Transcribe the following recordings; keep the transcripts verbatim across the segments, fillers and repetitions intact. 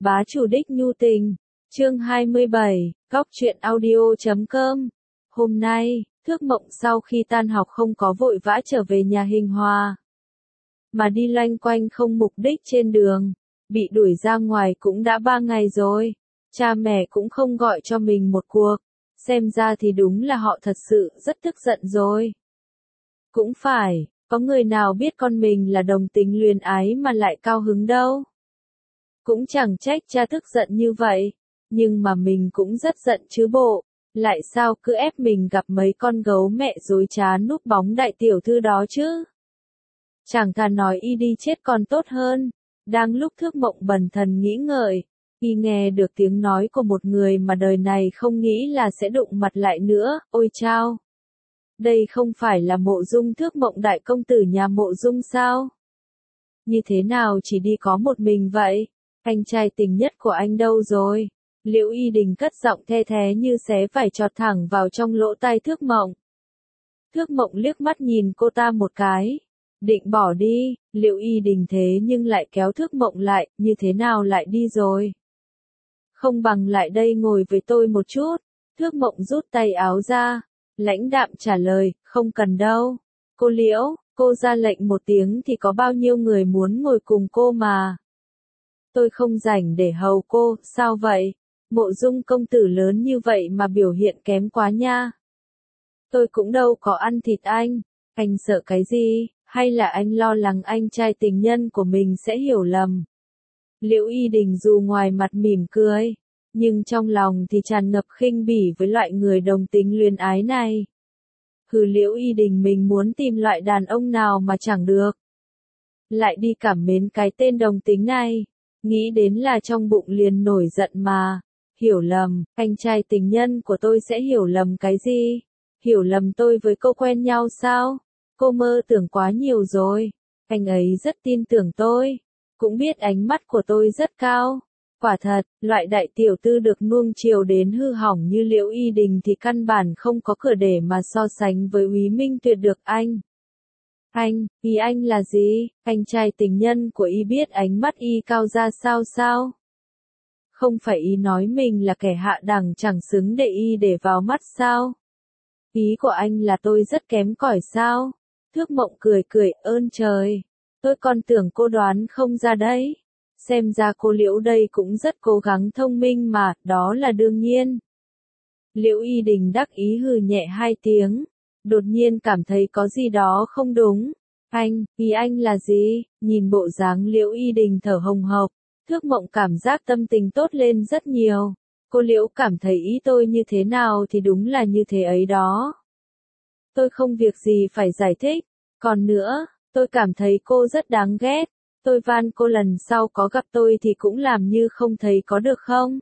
Bá chủ đích nhu tình, chương hai mươi bảy, góc truyện audio chấm com. Hôm nay, Thước Mộng sau khi tan học không có vội vã trở về nhà Hình Hòa, mà đi loanh quanh không mục đích trên đường. Bị đuổi ra ngoài cũng đã ba ngày rồi, cha mẹ cũng không gọi cho mình một cuộc, xem ra thì đúng là họ thật sự rất tức giận rồi. Cũng phải, có người nào biết con mình là đồng tính luyến ái mà lại cao hứng đâu. Cũng chẳng trách cha tức giận như vậy, nhưng mà mình cũng rất giận chứ bộ, lại sao cứ ép mình gặp mấy con gấu mẹ dối trá núp bóng đại tiểu thư đó chứ. Chẳng thà nói y đi chết còn tốt hơn. Đang lúc Thước Mộng bần thần nghĩ ngợi, y nghe được tiếng nói của một người mà đời này không nghĩ là sẽ đụng mặt lại nữa. Ôi chao! Đây không phải là Mộ Dung Thước Mộng đại công tử nhà Mộ Dung sao? Như thế nào chỉ đi có một mình vậy? Anh trai tình nhất của anh đâu rồi? Liễu Y Đình cất giọng the thé như xé phải chọt thẳng vào trong lỗ tai Thước Mộng. Thước Mộng liếc mắt nhìn cô ta một cái, định bỏ đi. Liễu Y Đình thế nhưng lại kéo Thước Mộng lại, như thế nào lại đi rồi? Không bằng lại đây ngồi với tôi một chút. Thước Mộng rút tay áo ra, lãnh đạm trả lời, không cần đâu. Cô Liễu, cô ra lệnh một tiếng thì có bao nhiêu người muốn ngồi cùng cô mà. Tôi không rảnh để hầu cô, sao vậy? Mộ Dung công tử lớn như vậy mà biểu hiện kém quá nha. Tôi cũng đâu có ăn thịt anh, anh sợ cái gì? Hay là anh lo lắng anh trai tình nhân của mình sẽ hiểu lầm? Liễu Y Đình dù ngoài mặt mỉm cười, nhưng trong lòng thì tràn ngập khinh bỉ với loại người đồng tính luyến ái này. Hừ, Liễu Y Đình mình muốn tìm loại đàn ông nào mà chẳng được. Lại đi cảm mến cái tên đồng tính này, nghĩ đến là trong bụng liền nổi giận mà. Hiểu lầm, anh trai tình nhân của tôi sẽ hiểu lầm cái gì? Hiểu lầm tôi với cô quen nhau sao? Cô mơ tưởng quá nhiều rồi. Anh ấy rất tin tưởng tôi, cũng biết ánh mắt của tôi rất cao. Quả thật, loại đại tiểu tư được nuông chiều đến hư hỏng như Liễu Y Đình thì căn bản không có cửa để mà so sánh với Úy Minh Tuyệt được anh. Anh, ý anh là gì? Anh trai tình nhân của y biết ánh mắt y cao ra sao sao? Không phải y nói mình là kẻ hạ đẳng chẳng xứng để y để vào mắt sao? Ý của anh là tôi rất kém cỏi sao? Thước Mộng cười cười, ơn trời, tôi còn tưởng cô đoán không ra đấy. Xem ra cô Liễu đây cũng rất cố gắng thông minh mà, đó là đương nhiên. Liễu Y Đình đắc ý hừ nhẹ hai tiếng, đột nhiên cảm thấy có gì đó không đúng. Anh, ý anh là gì? Nhìn bộ dáng Liễu Y Đình thở hồng hộc, Thước Mộng cảm giác tâm tình tốt lên rất nhiều. Cô Liễu cảm thấy ý tôi như thế nào thì đúng là như thế ấy đó. Tôi không việc gì phải giải thích. Còn nữa, tôi cảm thấy cô rất đáng ghét. Tôi van cô lần sau có gặp tôi thì cũng làm như không thấy có được không?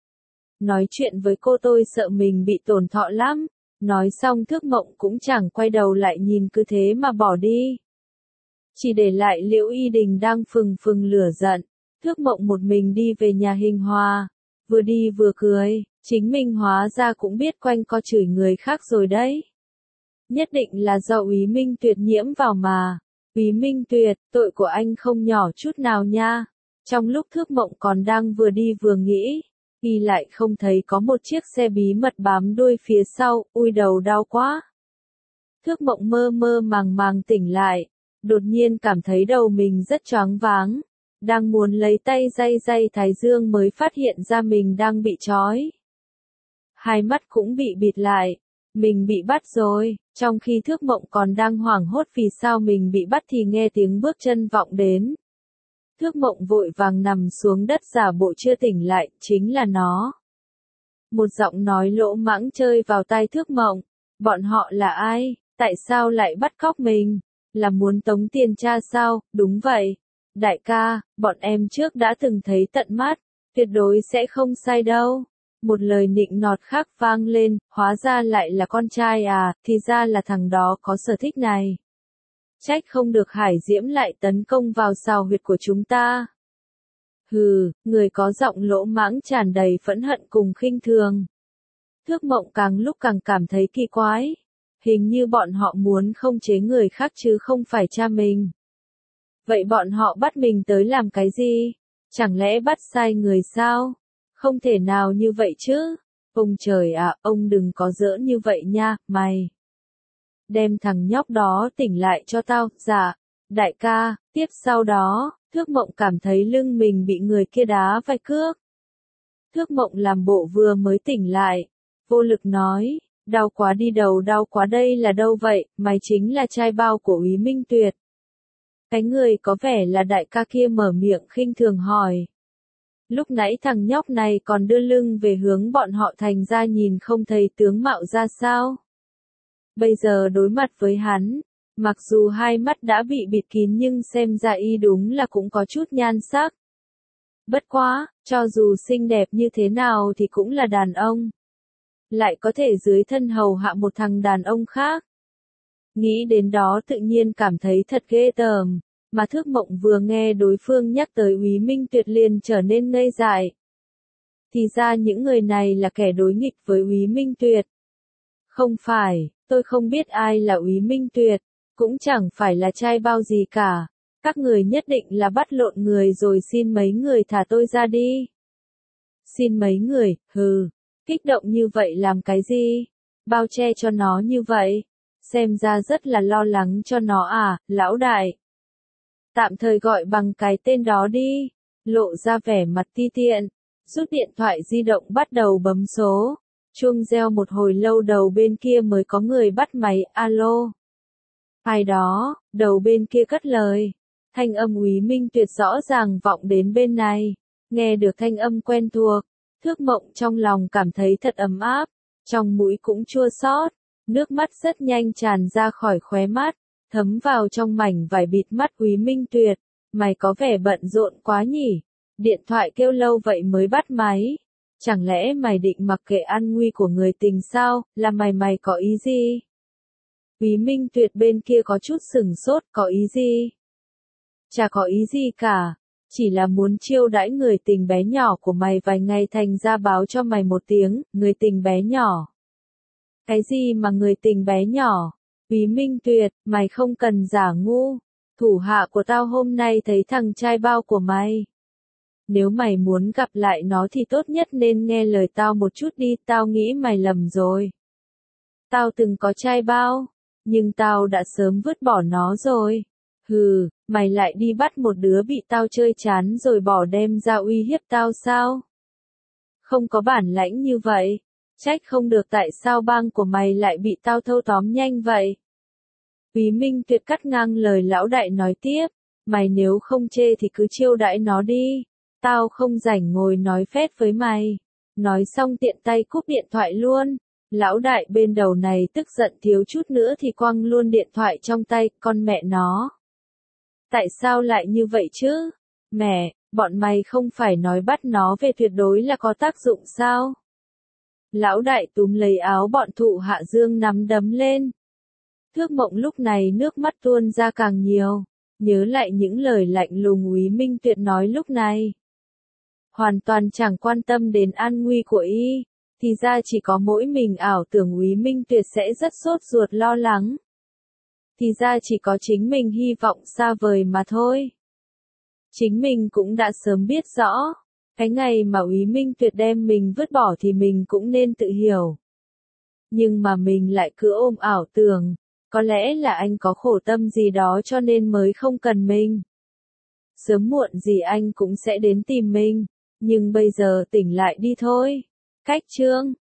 Nói chuyện với cô tôi sợ mình bị tổn thọ lắm. Nói xong Thước Mộng cũng chẳng quay đầu lại nhìn cứ thế mà bỏ đi. Chỉ để lại Liễu Y Đình đang phừng phừng lửa giận. Thước Mộng một mình đi về nhà Hình Hòa. Vừa đi vừa cười, chính mình hóa ra cũng biết quanh co chửi người khác rồi đấy. Nhất định là do Úy Minh Tuyệt nhiễm vào mà. Úy Minh Tuyệt, tội của anh không nhỏ chút nào nha. Trong lúc Thước Mộng còn đang vừa đi vừa nghĩ, y lại không thấy có một chiếc xe bí mật bám đuôi phía sau, ui đầu đau quá. Thước Mộng mơ mơ màng màng tỉnh lại, đột nhiên cảm thấy đầu mình rất choáng váng. Đang muốn lấy tay day day thái dương mới phát hiện ra mình đang bị trói. Hai mắt cũng bị bịt lại. Mình bị bắt rồi. Trong khi Thước Mộng còn đang hoảng hốt vì sao mình bị bắt thì nghe tiếng bước chân vọng đến. Thước Mộng vội vàng nằm xuống đất giả bộ chưa tỉnh lại, chính là nó. Một giọng nói lỗ mãng chơi vào tai Thước Mộng. Bọn họ là ai? Tại sao lại bắt cóc mình? Là muốn tống tiền cha sao? Đúng vậy. Đại ca, bọn em trước đã từng thấy tận mắt, tuyệt đối sẽ không sai đâu. Một lời nịnh nọt khác vang lên, hóa ra lại là con trai à, thì ra là thằng đó có sở thích này. Trách không được Hải Diễm lại tấn công vào sào huyệt của chúng ta. Hừ, người có giọng lỗ mãng tràn đầy phẫn hận cùng khinh thường. Thước Mộng càng lúc càng cảm thấy kỳ quái. Hình như bọn họ muốn khống chế người khác chứ không phải cha mình. Vậy bọn họ bắt mình tới làm cái gì? Chẳng lẽ bắt sai người sao? Không thể nào như vậy chứ. Ông trời ạ, ông đừng có giỡn như vậy nha, mày. Đem thằng nhóc đó tỉnh lại cho tao, dạ. Đại ca, tiếp sau đó, Thước Mộng cảm thấy lưng mình bị người kia đá vài cước. Thước Mộng làm bộ vừa mới tỉnh lại, vô lực nói, đau quá đi đầu đau quá đây là đâu vậy, mày chính là trai bao của Úy Minh Tuyệt. Cái người có vẻ là đại ca kia mở miệng khinh thường hỏi. Lúc nãy thằng nhóc này còn đưa lưng về hướng bọn họ thành ra nhìn không thấy tướng mạo ra sao. Bây giờ đối mặt với hắn, mặc dù hai mắt đã bị bịt kín nhưng xem ra y đúng là cũng có chút nhan sắc. Bất quá, cho dù xinh đẹp như thế nào thì cũng là đàn ông. Lại có thể dưới thân hầu hạ một thằng đàn ông khác. Nghĩ đến đó tự nhiên cảm thấy thật ghê tởm, mà Thước Mộng vừa nghe đối phương nhắc tới Úy Minh Tuyệt liền trở nên ngây dại. Thì ra những người này là kẻ đối nghịch với Úy Minh Tuyệt. Không phải, tôi không biết ai là Úy Minh Tuyệt, cũng chẳng phải là trai bao gì cả. Các người nhất định là bắt lộn người rồi xin mấy người thả tôi ra đi. Xin mấy người, hừ, kích động như vậy làm cái gì? Bao che cho nó như vậy? Xem ra rất là lo lắng cho nó à, lão đại. Tạm thời gọi bằng cái tên đó đi. Lộ ra vẻ mặt ti tiện. Rút điện thoại di động bắt đầu bấm số. Chuông reo một hồi lâu đầu bên kia mới có người bắt máy, alo. Ai đó, đầu bên kia cất lời. Thanh âm Úy Minh Tuyệt rõ ràng vọng đến bên này. Nghe được thanh âm quen thuộc. Thước Mộng trong lòng cảm thấy thật ấm áp. Trong mũi cũng chua xót. Nước mắt rất nhanh tràn ra khỏi khóe mắt. Thấm vào trong mảnh vải bịt mắt Úy Minh Tuyệt. Mày có vẻ bận rộn quá nhỉ? Điện thoại kêu lâu vậy mới bắt máy. Chẳng lẽ mày định mặc kệ an nguy của người tình sao? Là mày mày có ý gì? Úy Minh Tuyệt bên kia có chút sửng sốt, có ý gì? Chả có ý gì cả. Chỉ là muốn chiêu đãi người tình bé nhỏ của mày vài ngày thành ra báo cho mày một tiếng, người tình bé nhỏ. Cái gì mà người tình bé nhỏ? Úy Minh Tuyệt, mày không cần giả ngu. Thủ hạ của tao hôm nay thấy thằng trai bao của mày. Nếu mày muốn gặp lại nó thì tốt nhất nên nghe lời tao một chút đi, tao nghĩ mày lầm rồi. Tao từng có trai bao, nhưng tao đã sớm vứt bỏ nó rồi. Hừ, mày lại đi bắt một đứa bị tao chơi chán rồi bỏ đem ra uy hiếp tao sao? Không có bản lãnh như vậy. Trách không được tại sao bang của mày lại bị tao thâu tóm nhanh vậy. Úy Minh Tuyệt cắt ngang lời lão đại nói tiếp. Mày nếu không chê thì cứ chiêu đãi nó đi. Tao không rảnh ngồi nói phét với mày. Nói xong tiện tay cúp điện thoại luôn. Lão đại bên đầu này tức giận thiếu chút nữa thì quăng luôn điện thoại trong tay, con mẹ nó. Tại sao lại như vậy chứ? Mẹ, bọn mày không phải nói bắt nó về tuyệt đối là có tác dụng sao? Lão đại túm lấy áo bọn thụ hạ dương nắm đấm lên. Thước Mộng lúc này nước mắt tuôn ra càng nhiều. Nhớ lại những lời lạnh lùng Úy Minh Tuyệt nói lúc này. Hoàn toàn chẳng quan tâm đến an nguy của y. Thì ra chỉ có mỗi mình ảo tưởng Úy Minh Tuyệt sẽ rất sốt ruột lo lắng. Thì ra chỉ có chính mình hy vọng xa vời mà thôi. Chính mình cũng đã sớm biết rõ. Cái ngày mà Úy Minh Tuyệt đem mình vứt bỏ thì mình cũng nên tự hiểu. Nhưng mà mình lại cứ ôm ảo tưởng. Có lẽ là anh có khổ tâm gì đó cho nên mới không cần mình. Sớm muộn gì anh cũng sẽ đến tìm mình. Nhưng bây giờ tỉnh lại đi thôi. Cách chương